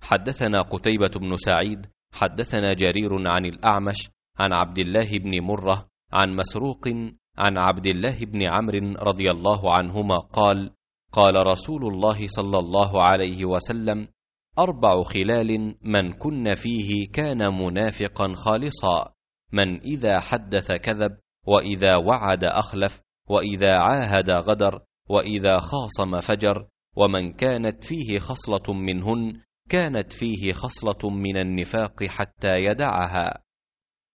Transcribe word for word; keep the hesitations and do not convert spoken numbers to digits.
حدثنا قتيبة بن سعيد حدثنا جرير عن الأعمش عن عبد الله بن مرة عن مسروق عن عبد الله بن عمرو رضي الله عنهما قال: قال رسول الله صلى الله عليه وسلم: أربع خلال من كن فيه كان منافقا خالصا: من إذا حدث كذب، وإذا وعد أخلف، وإذا عاهد غدر، وإذا خاصم فجر. ومن كانت فيه خصلة منهن كانت فيه خصلة من النفاق حتى يدعها.